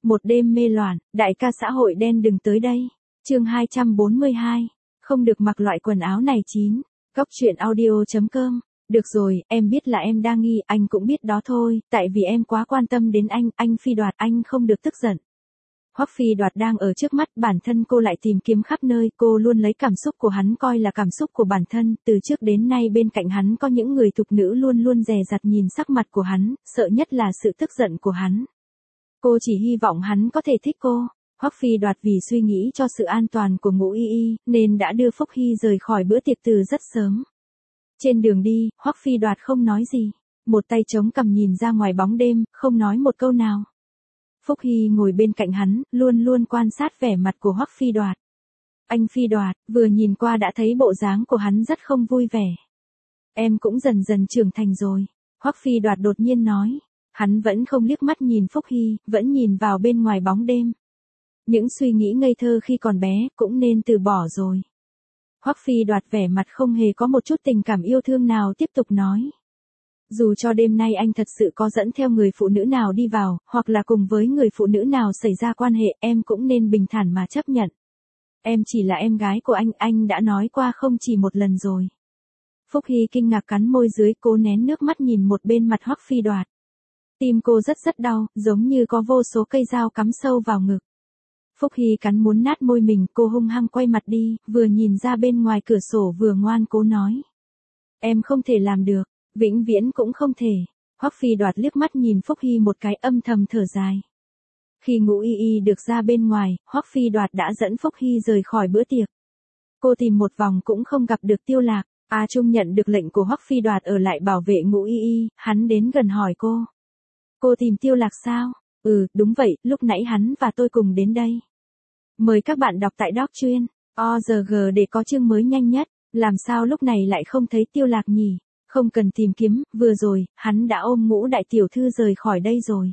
Một đêm mê loạn, đại ca xã hội đen đừng tới đây. Chương 242. Không được mặc loại quần áo này 9. Góc truyện audio.com. Được rồi, em biết là em đang nghi, anh cũng biết đó thôi, tại vì em quá quan tâm đến anh Phi Đoạt, anh không được tức giận. Hoắc Phi Đoạt đang ở trước mắt, bản thân cô lại tìm kiếm khắp nơi, cô luôn lấy cảm xúc của hắn coi là cảm xúc của bản thân, từ trước đến nay bên cạnh hắn có những người thục nữ luôn luôn dè dặt nhìn sắc mặt của hắn, sợ nhất là sự tức giận của hắn. Cô chỉ hy vọng hắn có thể thích cô. Hoắc Phi Đoạt vì suy nghĩ cho sự an toàn của Ngũ Y Y, nên đã đưa Phúc Hy rời khỏi bữa tiệc từ rất sớm. Trên đường đi, Hoắc Phi Đoạt không nói gì, một tay chống cằm nhìn ra ngoài bóng đêm, không nói một câu nào. Phúc Hy ngồi bên cạnh hắn, luôn luôn quan sát vẻ mặt của Hoắc Phi Đoạt. Anh Phi Đoạt, vừa nhìn qua đã thấy bộ dáng của hắn rất không vui vẻ. Em cũng dần dần trưởng thành rồi, Hoắc Phi Đoạt đột nhiên nói. Hắn vẫn không liếc mắt nhìn Phúc Hy, vẫn nhìn vào bên ngoài bóng đêm. Những suy nghĩ ngây thơ khi còn bé, cũng nên từ bỏ rồi. Hoắc Phi Đoạt vẻ mặt không hề có một chút tình cảm yêu thương nào tiếp tục nói. Dù cho đêm nay anh thật sự có dẫn theo người phụ nữ nào đi vào, hoặc là cùng với người phụ nữ nào xảy ra quan hệ, em cũng nên bình thản mà chấp nhận. Em chỉ là em gái của anh đã nói qua không chỉ một lần rồi. Phúc Hy kinh ngạc cắn môi dưới, cố nén nước mắt nhìn một bên mặt Hoắc Phi Đoạt. Tim cô rất đau, giống như có vô số cây dao cắm sâu vào ngực. Phúc Hy cắn muốn nát môi mình, cô hung hăng quay mặt đi, vừa nhìn ra bên ngoài cửa sổ vừa ngoan cố nói. Em không thể làm được, vĩnh viễn cũng không thể. Hoắc Phi Đoạt liếc mắt nhìn Phúc Hy một cái, âm thầm thở dài. Khi Ngũ Y Y được ra bên ngoài, Hoắc Phi Đoạt đã dẫn Phúc Hy rời khỏi bữa tiệc. Cô tìm một vòng cũng không gặp được Tiêu Lạc. A Trung nhận được lệnh của Hoắc Phi Đoạt ở lại bảo vệ Ngũ Y Y, hắn đến gần hỏi cô. Cô tìm Tiêu Lạc sao? Ừ, đúng vậy, lúc nãy hắn và tôi cùng đến đây. Mời các bạn đọc tại doc truyện ORG để có chương mới nhanh nhất. Làm sao lúc này lại không thấy Tiêu Lạc nhỉ? Không cần tìm kiếm, vừa rồi, hắn đã ôm Ngũ đại tiểu thư rời khỏi đây rồi.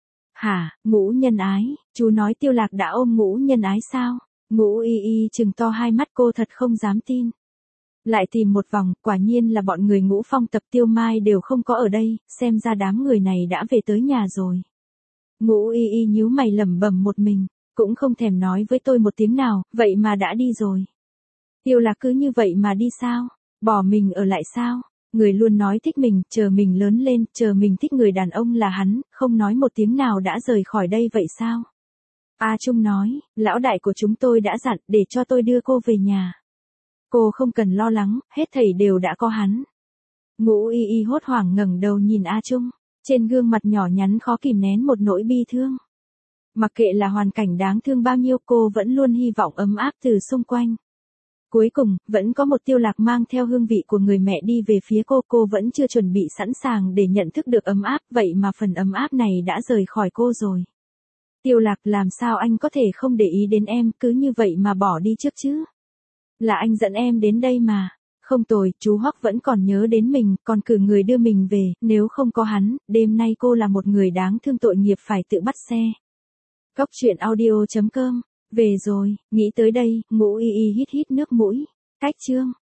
Hả, Ngũ nhân ái, chú nói Tiêu Lạc đã ôm Ngũ nhân ái sao? Ngũ Y Y trừng to hai mắt, cô thật không dám tin. Lại tìm một vòng, quả nhiên là bọn người Ngũ Phong tập Tiêu Mai đều không có ở đây, xem ra đám người này đã về tới nhà rồi. Ngũ Y Y nhíu mày lẩm bẩm một mình, cũng không thèm nói với tôi một tiếng nào, vậy mà đã đi rồi. Tiêu Lạc cứ như vậy mà đi sao? Bỏ mình ở lại sao? Người luôn nói thích mình, chờ mình lớn lên, chờ mình thích người đàn ông là hắn, không nói một tiếng nào đã rời khỏi đây vậy sao? A Trung nói, lão đại của chúng tôi đã dặn để cho tôi đưa cô về nhà. Cô không cần lo lắng, hết thảy đều đã có hắn. Ngũ Y Y hốt hoảng ngẩng đầu nhìn A Trung, trên gương mặt nhỏ nhắn khó kìm nén một nỗi bi thương. Mặc kệ là hoàn cảnh đáng thương bao nhiêu, cô vẫn luôn hy vọng ấm áp từ xung quanh. Cuối cùng, vẫn có một Tiêu Lạc mang theo hương vị của người mẹ đi về phía cô vẫn chưa chuẩn bị sẵn sàng để nhận thức được ấm áp, vậy mà phần ấm áp này đã rời khỏi cô rồi. Tiêu Lạc, làm sao anh có thể không để ý đến em, cứ như vậy mà bỏ đi trước chứ? Là anh dẫn em đến đây mà. Không tồi, chú Hoắc vẫn còn nhớ đến mình, còn cử người đưa mình về, nếu không có hắn, đêm nay cô là một người đáng thương tội nghiệp phải tự bắt xe. Góc truyện audio.com. Về rồi, nghĩ tới đây, Ngũ Y Y hít nước mũi. Cách chương.